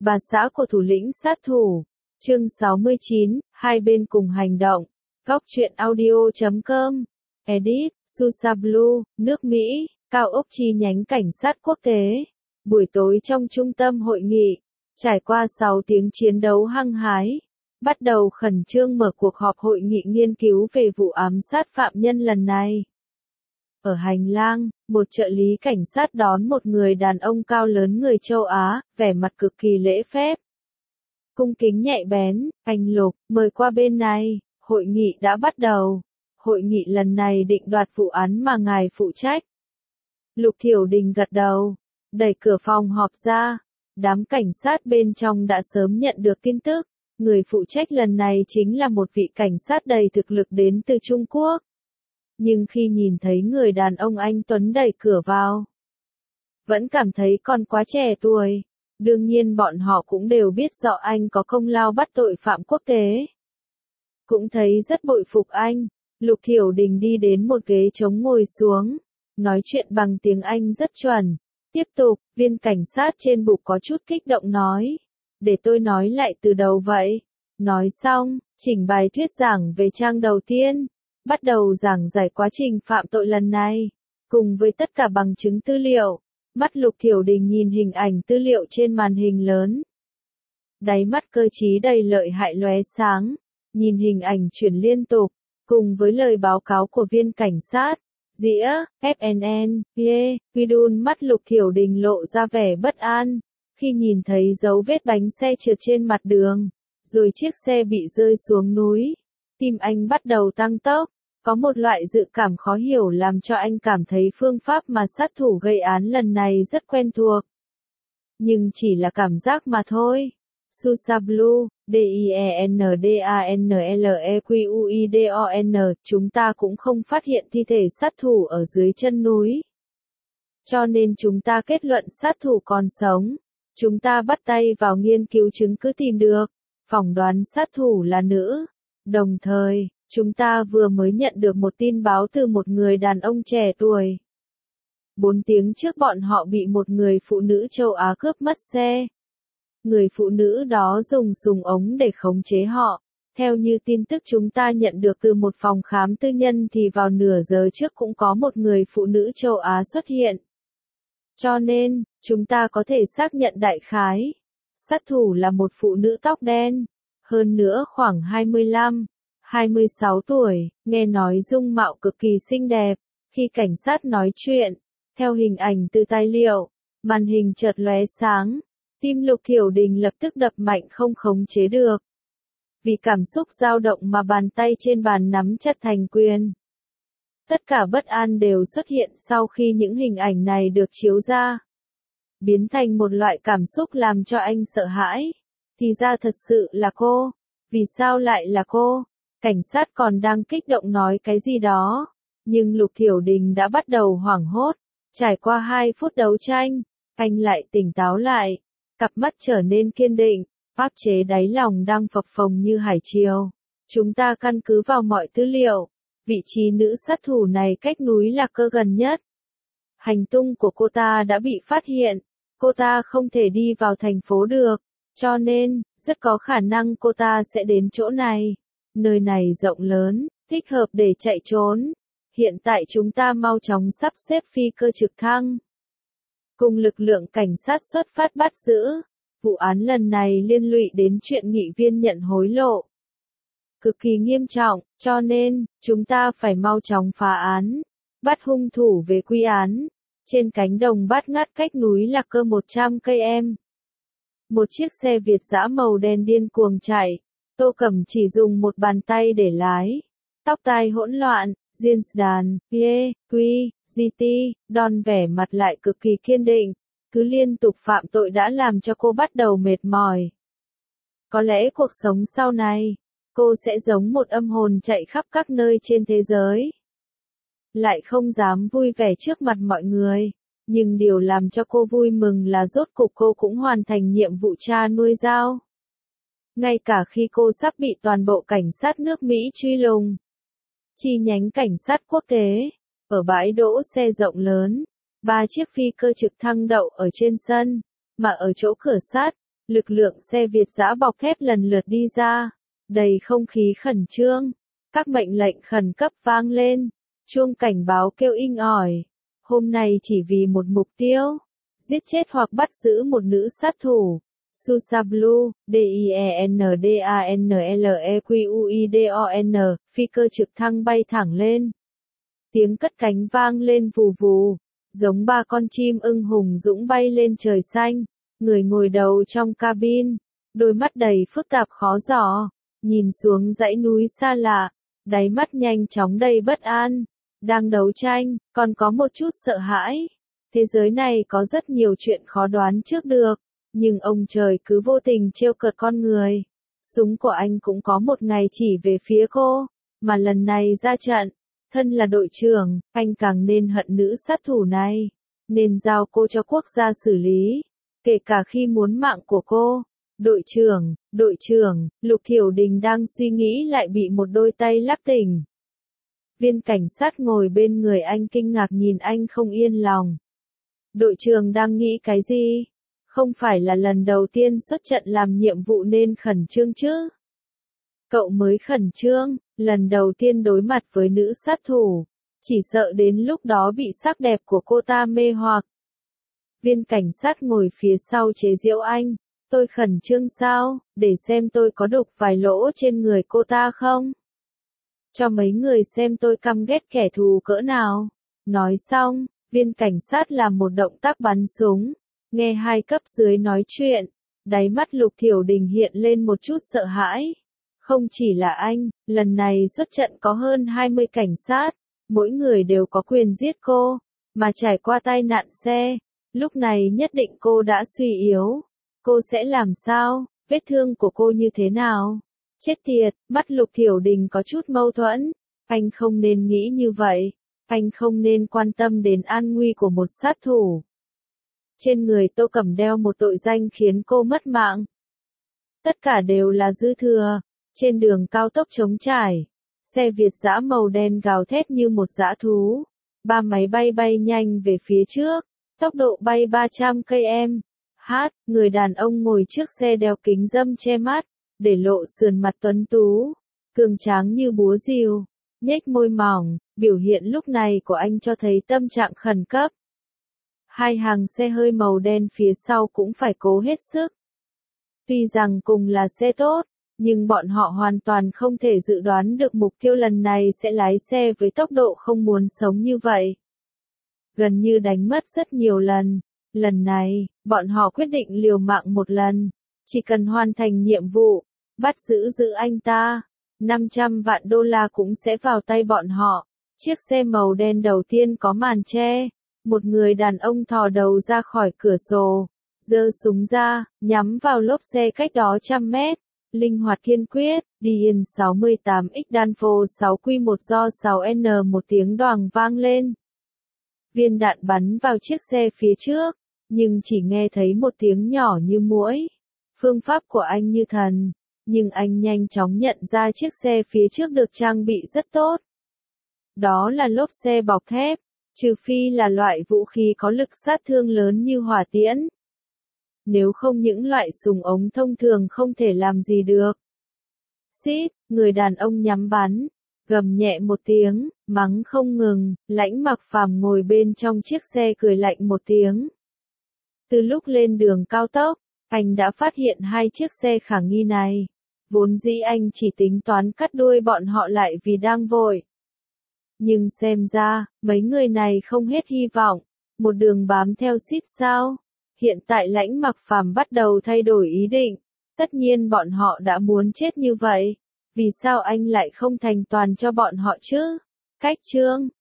Bà xã của thủ lĩnh sát thủ. Chương 69, hai bên cùng hành động. Góc truyện audio.com. Edit, Susa Blue, nước Mỹ, cao ốc chi nhánh cảnh sát quốc tế. Buổi tối trong trung tâm hội nghị. Trải qua 6 tiếng chiến đấu hăng hái. Bắt đầu khẩn trương mở cuộc họp hội nghị nghiên cứu về vụ ám sát phạm nhân lần này. Ở hành lang, một trợ lý cảnh sát đón một người đàn ông cao lớn người châu Á, vẻ mặt cực kỳ lễ phép. Cung kính nhạy bén, anh Lục, mời qua bên này, hội nghị đã bắt đầu. Hội nghị lần này định đoạt vụ án mà ngài phụ trách. Lục Thiểu Đình gật đầu, đẩy cửa phòng họp ra. Đám cảnh sát bên trong đã sớm nhận được tin tức. Người phụ trách lần này chính là một vị cảnh sát đầy thực lực đến từ Trung Quốc. Nhưng khi nhìn thấy người đàn ông anh Tuấn đẩy cửa vào, vẫn cảm thấy còn quá trẻ tuổi. Đương nhiên bọn họ cũng đều biết rõ anh có công lao bắt tội phạm quốc tế. Cũng thấy rất bội phục anh. Lục Thiểu Đình đi đến một ghế trống ngồi xuống, nói chuyện bằng tiếng Anh rất chuẩn. Tiếp tục, viên cảnh sát trên bục có chút kích động nói. Để tôi nói lại từ đầu vậy. Nói xong, trình bày thuyết giảng về trang đầu tiên. Bắt đầu giảng giải quá trình phạm tội lần này, cùng với tất cả bằng chứng tư liệu. Mắt Lục Thiểu Đình nhìn hình ảnh tư liệu trên màn hình lớn. Đáy mắt cơ trí đầy lợi hại lóe sáng, nhìn hình ảnh chuyển liên tục, cùng với lời báo cáo của viên cảnh sát. Dĩa, FNN, Widun mắt Lục Thiểu Đình lộ ra vẻ bất an, khi nhìn thấy dấu vết bánh xe trượt trên mặt đường, rồi chiếc xe bị rơi xuống núi. Tim anh bắt đầu tăng tốc, có một loại dự cảm khó hiểu làm cho anh cảm thấy phương pháp mà sát thủ gây án lần này rất quen thuộc. Nhưng chỉ là cảm giác mà thôi. Susa Blue, DIENDANLEQUIDON, chúng ta cũng không phát hiện thi thể sát thủ ở dưới chân núi. Cho nên chúng ta kết luận sát thủ còn sống. Chúng ta bắt tay vào nghiên cứu chứng cứ tìm được, phỏng đoán sát thủ là nữ. Đồng thời, chúng ta vừa mới nhận được một tin báo từ một người đàn ông trẻ tuổi. 4 tiếng trước bọn họ bị một người phụ nữ châu Á cướp mất xe. Người phụ nữ đó dùng súng ống để khống chế họ. Theo như tin tức chúng ta nhận được từ một phòng khám tư nhân thì vào nửa giờ trước cũng có một người phụ nữ châu Á xuất hiện. Cho nên, chúng ta có thể xác nhận đại khái. Sát thủ là một phụ nữ tóc đen. Hơn nữa khoảng 25, 26 tuổi, nghe nói dung mạo cực kỳ xinh đẹp. Khi cảnh sát nói chuyện, theo hình ảnh từ tài liệu, màn hình chợt lóe sáng. Tim Lục Thiểu Đình lập tức đập mạnh không khống chế được. Vì cảm xúc dao động mà bàn tay trên bàn nắm chặt thành quyền. Tất cả bất an đều xuất hiện sau khi những hình ảnh này được chiếu ra. Biến thành một loại cảm xúc làm cho anh sợ hãi. Thì ra thật sự là cô. Vì sao lại là cô? Cảnh sát còn đang kích động nói cái gì đó. Nhưng Lục Thiểu Đình đã bắt đầu hoảng hốt. Trải qua 2 phút đấu tranh, anh lại tỉnh táo lại. Cặp mắt trở nên kiên định, áp chế đáy lòng đang phập phồng như hải triều. Chúng ta căn cứ vào mọi tư liệu. Vị trí nữ sát thủ này cách núi Lạc Cơ gần nhất. Hành tung của cô ta đã bị phát hiện. Cô ta không thể đi vào thành phố được. Cho nên, rất có khả năng cô ta sẽ đến chỗ này. Nơi này rộng lớn, thích hợp để chạy trốn. Hiện tại chúng ta mau chóng sắp xếp phi cơ trực thăng. Cùng lực lượng cảnh sát xuất phát bắt giữ. Vụ án lần này liên lụy đến chuyện nghị viên nhận hối lộ. Cực kỳ nghiêm trọng, cho nên, chúng ta phải mau chóng phá án. Bắt hung thủ về quy án. Trên cánh đồng bát ngát cách núi Lạc Cơ 100 cây em. Một chiếc xe Việt dã màu đen điên cuồng chạy. Tô Cẩm chỉ dùng một bàn tay để lái. Tóc tai hỗn loạn, jeans đàn, GT, đòn vẻ mặt lại cực kỳ kiên định. Cứ liên tục phạm tội đã làm cho cô bắt đầu mệt mỏi. Có lẽ cuộc sống sau này, cô sẽ giống một âm hồn chạy khắp các nơi trên thế giới. Lại không dám vui vẻ trước mặt mọi người. Nhưng điều làm cho cô vui mừng là rốt cục cô cũng hoàn thành nhiệm vụ cha nuôi giao. Ngay cả khi cô sắp bị toàn bộ cảnh sát nước Mỹ truy lùng. Chi nhánh cảnh sát quốc tế, ở bãi đỗ xe rộng lớn, 3 chiếc phi cơ trực thăng đậu ở trên sân, mà ở chỗ cửa sắt, Lực lượng xe Việt dã bọc thép lần lượt đi ra, đầy không khí khẩn trương. Các mệnh lệnh khẩn cấp vang lên, chuông cảnh báo kêu inh ỏi. Hôm nay chỉ vì một mục tiêu, giết chết hoặc bắt giữ một nữ sát thủ. Susa Blue, DIENDANLEQUIDON, phi cơ trực thăng bay thẳng lên. Tiếng cất cánh vang lên vù vù, giống ba con chim ưng hùng dũng bay lên trời xanh. Người ngồi đầu trong cabin, đôi mắt đầy phức tạp khó dò, nhìn xuống dãy núi xa lạ, đáy mắt nhanh chóng đầy bất an. Đang đấu tranh, còn có một chút sợ hãi. Thế giới này có rất nhiều chuyện khó đoán trước được, nhưng ông trời cứ vô tình trêu cợt con người. Súng của anh cũng có một ngày chỉ về phía cô, mà lần này ra trận, thân là đội trưởng, anh càng nên hận nữ sát thủ này, nên giao cô cho quốc gia xử lý, kể cả khi muốn mạng của cô. Đội trưởng, Lục Thiểu Đình đang suy nghĩ lại bị một đôi tay lắc tỉnh. Viên cảnh sát ngồi bên người anh kinh ngạc nhìn anh không yên lòng. Đội trưởng đang nghĩ cái gì? Không phải là lần đầu tiên xuất trận làm nhiệm vụ nên khẩn trương chứ? Cậu mới khẩn trương, lần đầu tiên đối mặt với nữ sát thủ, chỉ sợ đến lúc đó bị sắc đẹp của cô ta mê hoặc. Viên cảnh sát ngồi phía sau chế giễu anh, tôi khẩn trương sao, để xem tôi có đục vài lỗ trên người cô ta không? Cho mấy người xem tôi căm ghét kẻ thù cỡ nào. Nói xong, viên cảnh sát làm một động tác bắn súng, nghe hai cấp dưới nói chuyện, đáy mắt Lục Thiểu Đình hiện lên một chút sợ hãi. Không chỉ là anh, lần này xuất trận có hơn 20 cảnh sát, mỗi người đều có quyền giết cô, mà trải qua tai nạn xe, lúc này nhất định cô đã suy yếu. Cô sẽ làm sao, vết thương của cô như thế nào? Chết tiệt, mắt Lục Thiểu Đình có chút mâu thuẫn, anh không nên nghĩ như vậy, anh không nên quan tâm đến an nguy của một sát thủ. Trên người Tô Cẩm đeo một tội danh khiến cô mất mạng. Tất cả đều là dư thừa. Trên đường cao tốc trống trải, xe Việt dã màu đen gào thét như một dã thú. Ba máy bay bay nhanh về phía trước, tốc độ bay 300 km/h. Người đàn ông ngồi trước xe đeo kính râm che mắt, để lộ sườn mặt tuấn tú, cường tráng như búa rìu, nhếch môi mỏng. Biểu hiện lúc này của anh cho thấy tâm trạng khẩn cấp. Hai hàng xe hơi màu đen phía sau cũng phải cố hết sức. Tuy rằng cùng là xe tốt, nhưng bọn họ hoàn toàn không thể dự đoán được mục tiêu lần này sẽ lái xe với tốc độ không muốn sống như vậy. Gần như đánh mất rất nhiều lần. Lần này, bọn họ quyết định liều mạng một lần. Chỉ cần hoàn thành nhiệm vụ, bắt giữ anh ta, 500 vạn đô la cũng sẽ vào tay bọn họ. Chiếc xe màu đen đầu tiên có màn che. Một người đàn ông thò đầu ra khỏi cửa sổ, giơ súng ra, nhắm vào lốp xe cách đó 100 mét. Linh hoạt kiên quyết, Điền 68X Danfo 6Q1 do 6N một tiếng đoàng vang lên. Viên đạn bắn vào chiếc xe phía trước, nhưng chỉ nghe thấy một tiếng nhỏ như muỗi. Phương pháp của anh như thần, nhưng anh nhanh chóng nhận ra chiếc xe phía trước được trang bị rất tốt. Đó là lốp xe bọc thép, trừ phi là loại vũ khí có lực sát thương lớn như hỏa tiễn. Nếu không những loại súng ống thông thường không thể làm gì được. Xít, người đàn ông nhắm bắn, gầm nhẹ một tiếng, mắng không ngừng. Lãnh Mặc Phàm ngồi bên trong chiếc xe cười lạnh một tiếng. Từ lúc lên đường cao tốc, anh đã phát hiện hai chiếc xe khả nghi này. Vốn dĩ anh chỉ tính toán cắt đuôi bọn họ lại vì đang vội. Nhưng xem ra, mấy người này không hết hy vọng. Một đường bám theo Xít sao? Hiện tại Lãnh Mặc Phàm bắt đầu thay đổi ý định. Tất nhiên bọn họ đã muốn chết như vậy. Vì sao anh lại không thành toàn cho bọn họ chứ? Cách chương